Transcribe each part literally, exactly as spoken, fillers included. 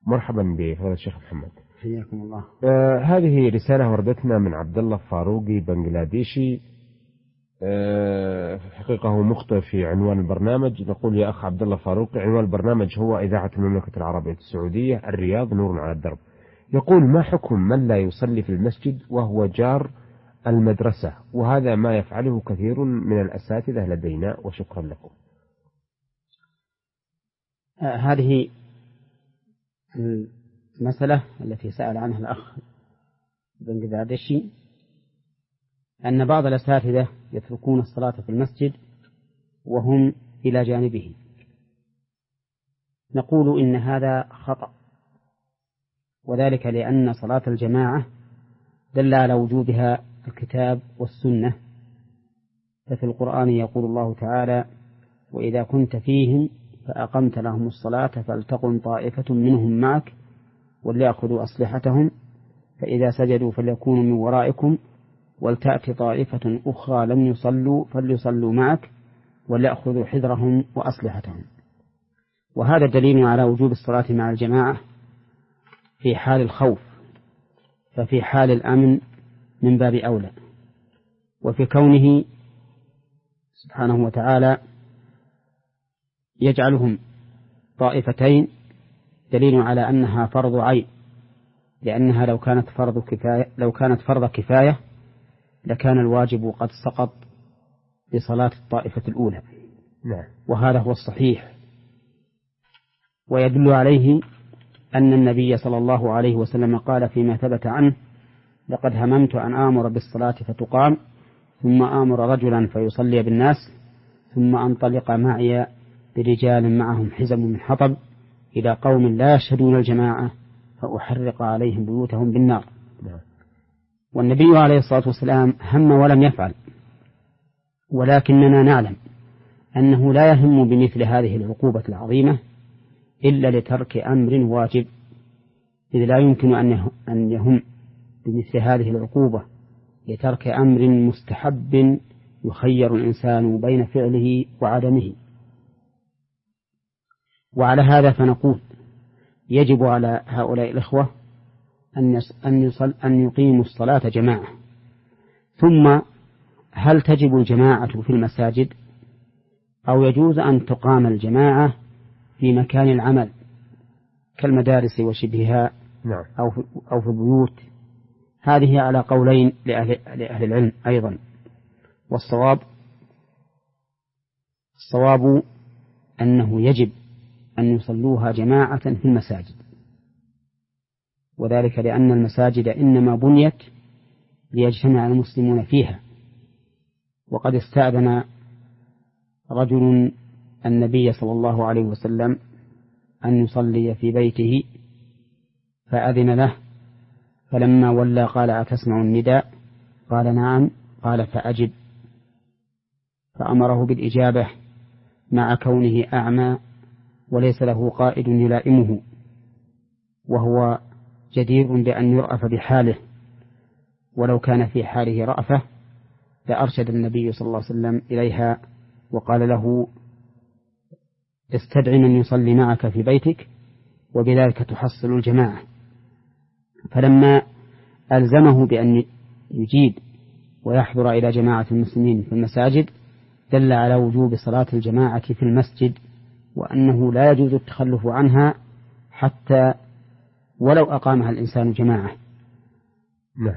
مرحبا بفضيلة الشيخ محمد. حياكم الله. آه هذه رسالة وردتنا من عبد الله فاروقي بنغلاديشي. آه في الحقيقة هو مخطئ في عنوان البرنامج. نقول يا أخ عبد الله فاروقي، عنوان البرنامج هو إذاعة المملكة العربية السعودية، الرياض، نور على الدرب. يقول: ما حكم من لا يصلي في المسجد وهو جار المدرسة، وهذا ما يفعله كثير من الأساتذة لدينا، وشكرا لكم. آه هذه المسألة التي سأل عنها الأخ بنغلاديشي، أن بعض الأساتذة يتركون الصلاة في المسجد وهم إلى جانبه. نقول إن هذا خطأ، وذلك لأن صلاة الجماعة دل على وجوبها الكتاب والسنة. ففي القرآن يقول الله تعالى: وإذا كنت فيهم فأقمت لهم الصلاة فلتقم طائفة منهم معك وليأخذوا أسلحتهم فإذا سجدوا فليكونوا من ورائكم ولتأت طائفة أخرى لم يصلوا فليصلوا معك وليأخذوا حذرهم وأسلحتهم. وهذا دليل على وجوب الصلاة مع الجماعة في حال الخوف، ففي حال الأمن من باب أولى. وفي كونه سبحانه وتعالى يجعلهم طائفتين دليل على أنها فرض عين، لأنها لو كانت فرض كفاية لو كانت فرض كفاية لكان الواجب قد سقط بصلاة الطائفة الأولى. نعم. وهذا هو الصحيح، ويدل عليه أن النبي صلى الله عليه وسلم قال فيما ثبت عنه: لقد هممت أن آمر بالصلاة فتقام ثم آمر رجلا فيصلي بالناس ثم أنطلق معي برجال معهم حزم من حطب إلى قوم لا يشهدون الجماعة فأحرق عليهم بيوتهم بالنار. والنبي عليه الصلاة والسلام هم ولم يفعل، ولكننا نعلم أنه لا يهم بمثل هذه العقوبة العظيمة إلا لترك أمر واجب، إذ لا يمكن أن يهم بمثل هذه العقوبة لترك أمر مستحب يخير الإنسان بين فعله وعدمه. وعلى هذا فنقول: يجب على هؤلاء الإخوة أن يصل أن يقيموا الصلاة جماعة. ثم هل تجب الجماعة في المساجد أو يجوز أن تقام الجماعة في مكان العمل كالمدارس وشبهها أو في أو في البيوت؟ هذه على قولين لأهل, لأهل العلم أيضا. والصواب الصواب أنه يجب أن يصلوها جماعة في المساجد، وذلك لأن المساجد إنما بنيت ليجتمع المسلمون فيها. وقد استأذن رجل النبي صلى الله عليه وسلم أن يصلي في بيته فأذن له، فلما ولى قال: أتسمع النداء؟ قال: نعم. قال: فأجب. فأمره بالإجابة مع كونه أعمى وليس له قائد يلائمه، وهو جدير بأن يرأف بحاله، ولو كان في حاله رأفة لأرشد النبي صلى الله عليه وسلم إليها وقال له: استدعي من يصلي معك في بيتك وبذلك تحصل الجماعة. فلما ألزمه بأن يجيد ويحضر إلى جماعة المسلمين في المساجد دل على وجوب صلاة الجماعة في المسجد، وأنه لا يجوز التخلف عنها حتى ولو أقامها الإنسان جماعة. نعم.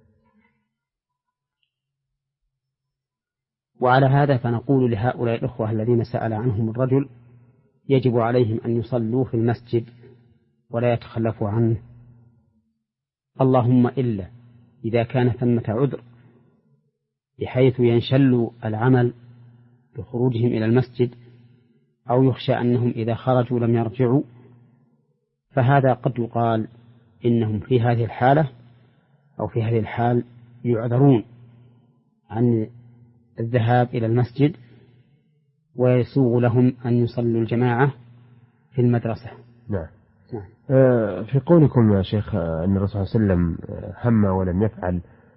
وعلى هذا فنقول لهؤلاء الأخوة الذين سأل عنهم الرجل: يجب عليهم أن يصلوا في المسجد ولا يتخلفوا عنه، اللهم إلا إذا كان ثمة عذر بحيث ينشل العمل بخروجهم إلى المسجد، أو يخشى أنهم إذا خرجوا لم يرجعوا، فهذا قد يقال إنهم في هذه الحالة أو في هذه الحال يعذرون عن الذهاب إلى المسجد، ويسوغ لهم أن يصلوا الجماعة في المدرسة. نعم. نعم. آه في قولكم يا شيخ أن الرسول صلى الله عليه وسلم هم ولم يفعل،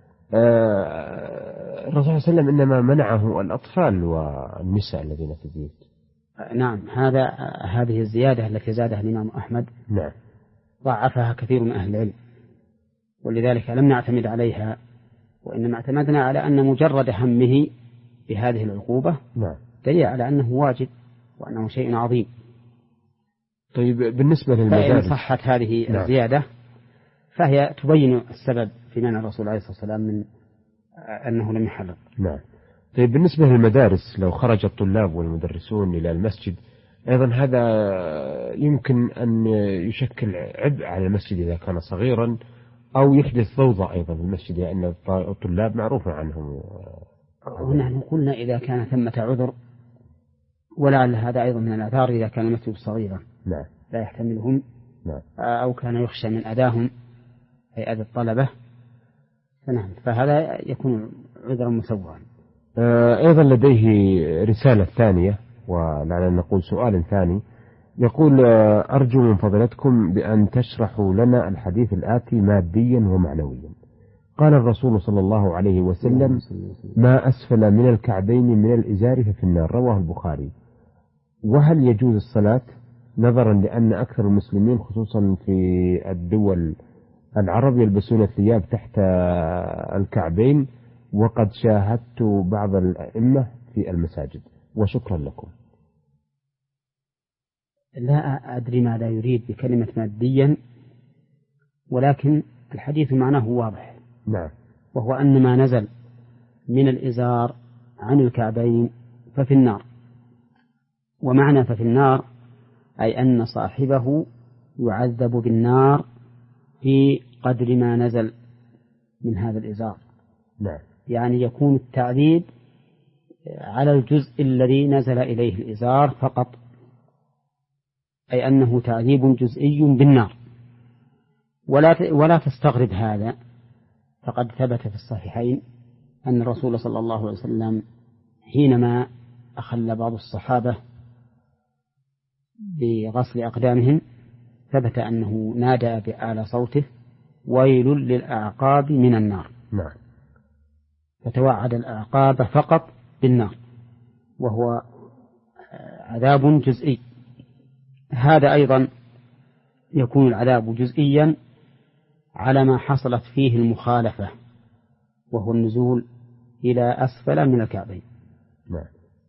آه الرسول صلى الله عليه وسلم إنما منعه الأطفال والنساء الذين في البيوت. نعم، هذا هذه الزيادة التي زادها الإمام أحمد. نعم. ضعفها كثير من أهل العلم، ولذلك لم نعتمد عليها، وإنما اعتمدنا على أن مجرد همه بهذه العقوبة نعم دليل على أنه واجب وأنه شيء عظيم. طيب بالنسبة للمدارس، فإن صحت هذه نعم. الزيادة فهي تبين السبب في منع الرسول عليه الصلاة والسلام من أنه لم يحرم. نعم. طيب بالنسبة للمدارس، لو خرج الطلاب والمدرسون إلى المسجد أيضا هذا يمكن أن يشكل عبء على المسجد إذا كان صغيرا، أو يحدث ضوضاء أيضا في المسجد، لأن الطلاب معروف عنهم. ونحن قلنا إذا كان ثمة عذر، ولعل هذا أيضا من الآثار إذا كان المسجد صغيرا نعم. لا يحتملهم، نعم. أو كان يخشى من أذاهم أي أذى الطلبة، فنعم فهذا يكون عذرا مسوغا. أيضا لديه رسالة ثانية، ولعلنا نقول سؤال ثاني، يقول: أرجو من فضلتكم بأن تشرحوا لنا الحديث الآتي ماديا ومعنويا. قال الرسول صلى الله عليه وسلم: ما أسفل من الكعبين من الإزار ففي النار، رواه البخاري. وهل يجوز الصلاة، نظرا لأن أكثر المسلمين خصوصا في الدول العرب يلبسون الثياب تحت الكعبين، وقد شاهدت بعض الأئمة في المساجد، وشكرا لكم. لا أدري ماذا يريد بكلمة ماديا، ولكن الحديث معناه واضح. نعم. وهو أن ما نزل من الإزار عن الكعبين ففي النار، ومعنى ففي النار أي أن صاحبه يعذب بالنار في قدر ما نزل من هذا الإزار. نعم. يعني يكون التعذيب على الجزء الذي نزل إليه الإزار فقط، أي أنه تعذيب جزئي بالنار. ولا ولا تستغرب هذا، فقد ثبت في الصحيحين أن الرسول صلى الله عليه وسلم حينما أخل بعض الصحابة بغسل أقدامهم ثبت أنه نادى بأعلى صوته: ويل للأعقاب من النار. نعم. فتوعد الأعقاب فقط بالنار، وهو عذاب جزئي. هذا أيضا يكون العذاب جزئيا على ما حصلت فيه المخالفة، وهو النزول إلى أسفل من الكعبين. نعم.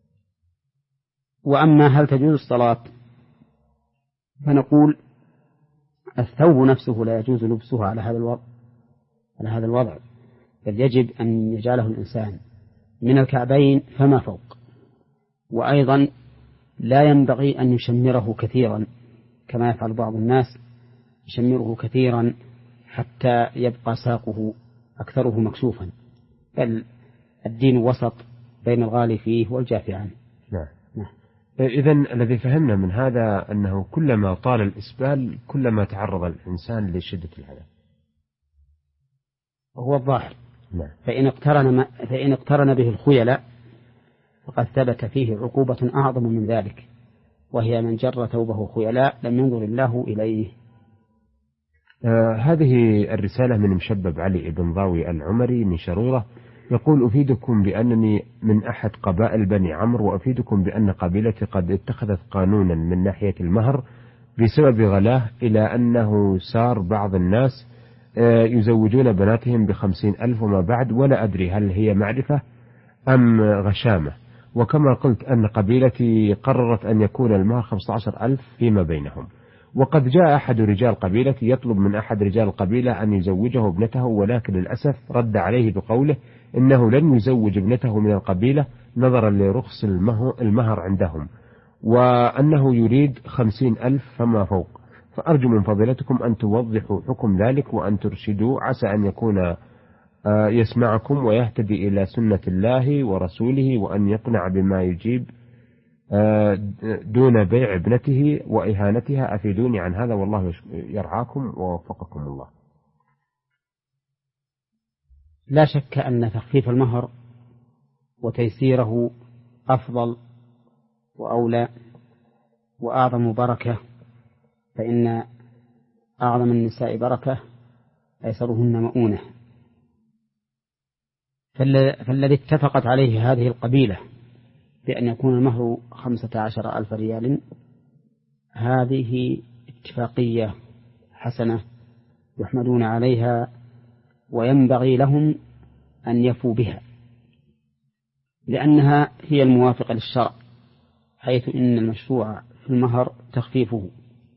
وأما هل تجوز الصلاة، فنقول الثوب نفسه لا يجوز لبسه على هذا الوضع على هذا الوضع بل يجب أن يجعله الإنسان من الكعبين فما فوق. وأيضا لا ينبغي أن يشمره كثيرا كما يفعل بعض الناس، يشمره كثيرا حتى يبقى ساقه أكثره مكشوفا، بل الدين وسط بين الغالي فيه والجافي عنه. نعم. نعم. إذن الذي فهمنا من هذا أنه كلما طال الإسبال كلما تعرض الإنسان لشدة العذاب، وهو الظاهر. نعم. فإن اقترن, فإن اقترن به الخيلاء فقد ثبت فيه عقوبة أعظم من ذلك، وهي من جر ثوبه خيلاء لم ينظر الله إليه. آه هذه الرسالة من مشبب علي بن ضاوي العمري من شرورة، يقول: أفيدكم بأنني من أحد قبائل بني عمرو، وأفيدكم بأن قبيلتي قد اتخذت قانونا من ناحية المهر بسبب غلاه، إلى أنه سار بعض الناس يزوجون بناتهم بخمسين ألف وما بعد، ولا أدري هل هي معرفة أم غشامة. وكما قلت أن قبيلتي قررت أن يكون المهر خمسة عشر ألف فيما بينهم، وقد جاء أحد رجال قبيلتي يطلب من أحد رجال القبيلة أن يزوجه ابنته، ولكن للأسف رد عليه بقوله إنه لن يزوج ابنته من القبيلة نظرا لرخص المهر عندهم، وأنه يريد خمسين ألف فما فوق. فأرجو من فضيلتكم أن توضحوا حكم ذلك وأن ترشدوا، عسى أن يكون يسمعكم ويهتدي إلى سنة الله ورسوله، وأن يقنع بما يجيب دون بيع ابنته وإهانتها. أفيدوني عن هذا، والله يرعاكم ووفقكم الله. لا شك أن تخفيف المهر وتيسيره أفضل وأولى وأعظم بركة، فإن أعظم النساء بركة أيسرهن مؤونة. فالذي اتفقت عليه هذه القبيلة بأن يكون المهر خمسة عشر ألف ريال، هذه اتفاقية حسنة يحمدون عليها، وينبغي لهم أن يفوا بها، لأنها هي الموافقة للشرع، حيث إن المشروع في المهر تخفيفه.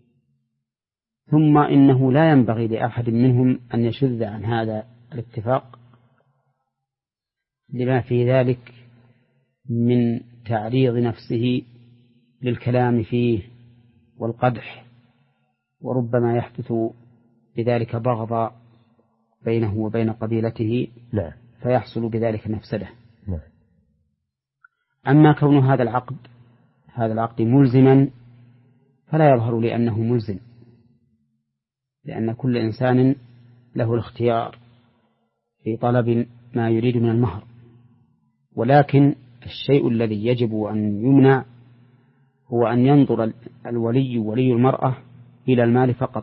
ثم إنه لا ينبغي لأحد منهم أن يشذ عن هذا الاتفاق، لما في ذلك من تعريض نفسه للكلام فيه والقدح، وربما يحدث بذلك بغض بينه وبين قبيلته، لا. فيحصل بذلك مفسدة. لا. أما كون هذا العقد هذا العقد ملزما فلا يظهر لي أنه ملزم، لأن كل إنسان له الاختيار في طلب ما يريد من المهر، ولكن الشيء الذي يجب أن يمنع هو أن ينظر الولي ولي المرأة إلى المال فقط،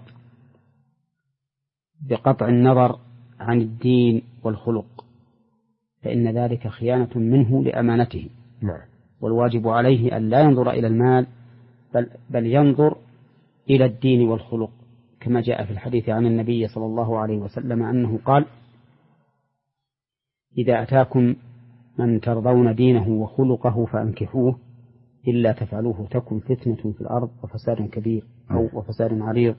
بقطع النظر عن الدين والخلق، فإن ذلك خيانة منه لأمانته. نعم. والواجب عليه أن لا ينظر إلى المال، بل, بل ينظر إلى الدين والخلق، كما جاء في الحديث عن النبي صلى الله عليه وسلم أنه قال: إذا أتاكم من ترضون دينه وخلقه فأنكحوه، إلا تفعلوه تكن فتنة في الأرض وفساد كبير أو وفساد عريض.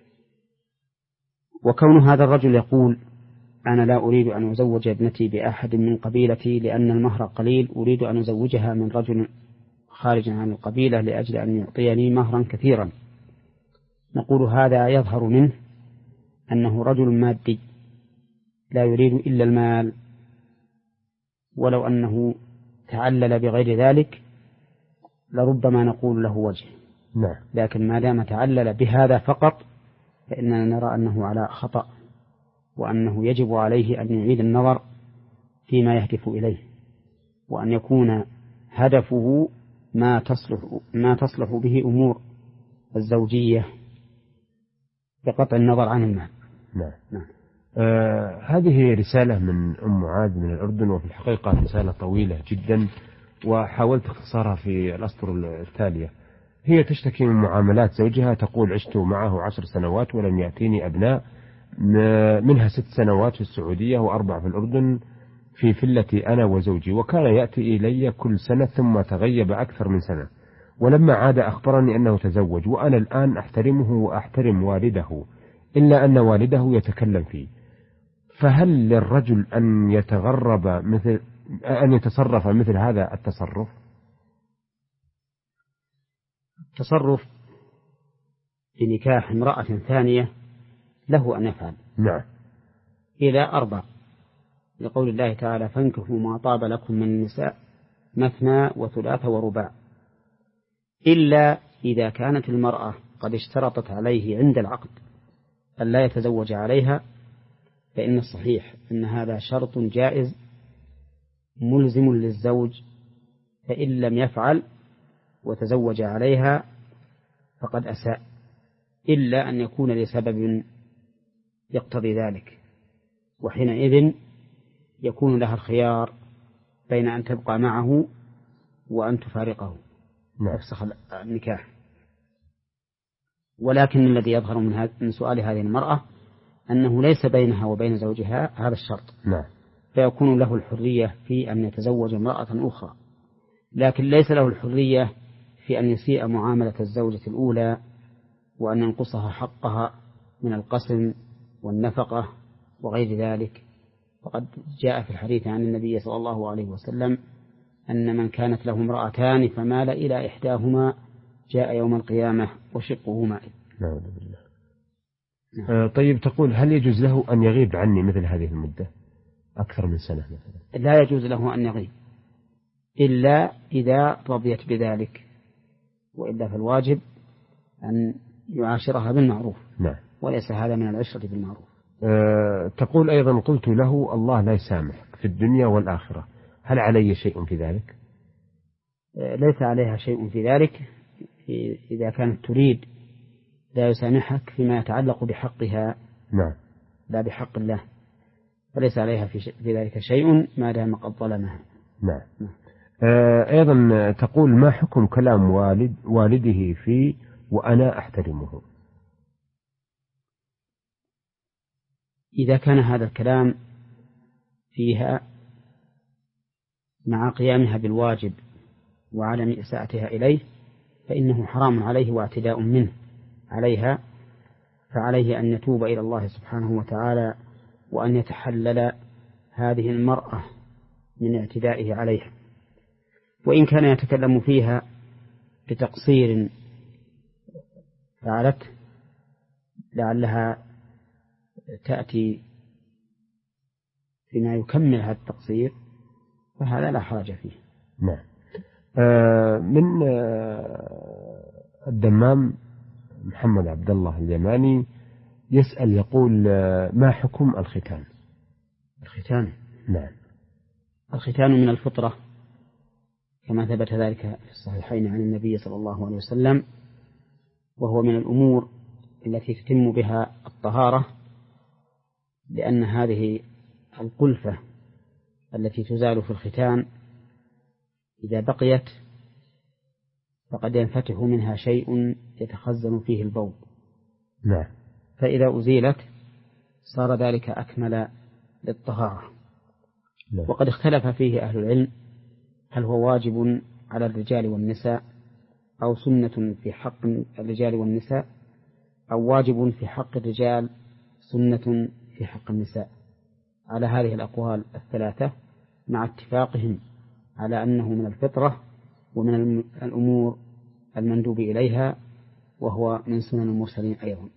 وكون هذا الرجل يقول: أنا لا أريد أن أزوج ابنتي بأحد من قبيلتي لأن المهر قليل، أريد أن أزوجها من رجل خارج عن القبيلة لأجل أن يعطيني مهرا كثيرا، نقول هذا يظهر منه أنه رجل مادي لا يريد إلا المال، ولو أنه تعلل بغير ذلك لربما نقول له وجه. نعم. لكن ما دام تعلل بهذا فقط فإننا نرى أنه على خطأ، وأنه يجب عليه أن يعيد النظر فيما يهدف إليه، وأن يكون هدفه ما تصلح ما تصلح به أمور الزوجية بقطع النظر عن المال. نعم. نعم. آه هذه رسالة من أم معاذ من الأردن، وفي الحقيقة رسالة طويلة جدا، وحاولت اختصارها في الأسطر التالية. هي تشتكي من معاملات زوجها، تقول: عشت معه عشر سنوات ولم يأتيني أبناء، منها ست سنوات في السعودية وأربع في الأردن في فلتي أنا وزوجي، وكان يأتي إلي كل سنة ثم تغيب أكثر من سنة، ولما عاد أخبرني أنه تزوج، وأنا الآن أحترمه وأحترم والده، إلا أن والده يتكلم فيه، فهل للرجل أن يتغرب مثل أن يتصرف مثل هذا التصرف؟ التصرف بنكاح امرأة ثانية له أن يفعل. نعم. إلى أربع، لقول الله تعالى: فانكحوا ما طاب لكم من النساء مثنى وثلاث ورباع، إلا إذا كانت المرأة قد اشترطت عليه عند العقد أن لا يتزوج عليها، فإن الصحيح أن هذا شرط جائز ملزم للزوج، فإن لم يفعل وتزوج عليها فقد أساء، إلا أن يكون لسبب يقتضي ذلك، وحينئذ يكون لها الخيار بين أن تبقى معه وأن تفارقه، تفسخ النكاح. ولكن الذي يظهر من, من سؤال هذه المرأة أنه ليس بينها وبين زوجها هذا الشرط، نعم. فيكون له الحرية في أن يتزوج امرأة أخرى، لكن ليس له الحرية في أن يسيء معاملة الزوجة الأولى وأن ينقصها حقها من القسم والنفقة وغير ذلك. وقد جاء في الحديث عن النبي صلى الله عليه وسلم أن من كانت له امرأتان فمال إلى إحداهما جاء يوم القيامة وشقه مائل. نعوذ بالله. نعم. آه طيب، تقول: هل يجوز له أن يغيب عني مثل هذه المدة أكثر من سنة مثلا؟ لا يجوز له أن يغيب إلا إذا رضيت بذلك، وإلا فالواجب أن يعاشرها بالمعروف. نعم. وليس هذا من العشرة بالمعروف. أه تقول أيضا: قلت له: الله لا يسامحك في الدنيا والآخرة، هل علي شيء في ذلك؟ أه ليس عليها شيء في ذلك إذا كانت تريد لا يسامحك فيما يتعلق بحقها. نعم. لا بحق الله، فليس عليها في, في ذلك شيء ما دام قد ظلمها. نعم. نعم. أه أيضا تقول: ما حكم كلام والد والده فيه وأنا أحترمه؟ إذا كان هذا الكلام فيها مع قيامها بالواجب وعدم إساءتها إليه فإنه حرام عليه واعتداء منه عليها، فعليه أن يتوب إلى الله سبحانه وتعالى وأن يتحلل هذه المرأة من اعتدائه عليها. وإن كان يتكلم فيها بتقصير فعلت لعلها تأتي فيما يكمل هذا التقصير فهذا لا حرج فيه. نعم. آه من آه الدمام محمد عبد الله اليماني يسأل يقول آه ما حكم الختان؟ الختان نعم. الختان من الفطرة كما ثبت ذلك في الصحيحين عن النبي صلى الله عليه وسلم، وهو من الأمور التي تتم بها الطهارة، لأن هذه القلفة التي تزال في الختان إذا بقيت فقد ينفتح منها شيء يتخزن فيه البول. نعم. فإذا أزيلت صار ذلك أكمل للطهارة. نعم. وقد اختلف فيه أهل العلم هل هو واجب على الرجال والنساء أو سنة في حق الرجال والنساء أو واجب في حق الرجال سنة في حق النساء. على هذه الأقوال الثلاثة مع اتفاقهم على أنه من الفطرة ومن الأمور المندوب إليها وهو من سنن المرسلين أيضا.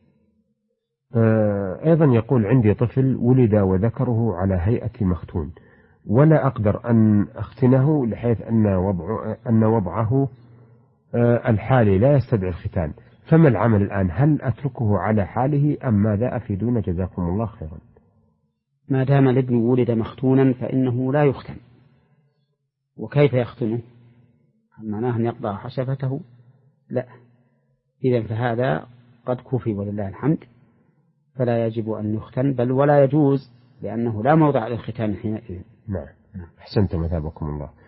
أيضا يقول عندي طفل ولد وذكره على هيئة مختون ولا أقدر أن أختنه لحيث أن وضع أن وضعه الحالي لا يستدعي الختان، فما العمل الآن؟ هل أتركه على حاله أم ماذا؟ أفيدون جزاكم الله خيرا. ما دام الابن ولد مختونا فإنه لا يختن. وكيف يختنه؟ هل معناه أن يقطع حشفته؟ لا. إذن فهذا قد كفي ولله الحمد، فلا يجب أن يختن، بل ولا يجوز، لأنه لا موضع للختان حينئذ. نعم. أحسنتم مثابكم الله.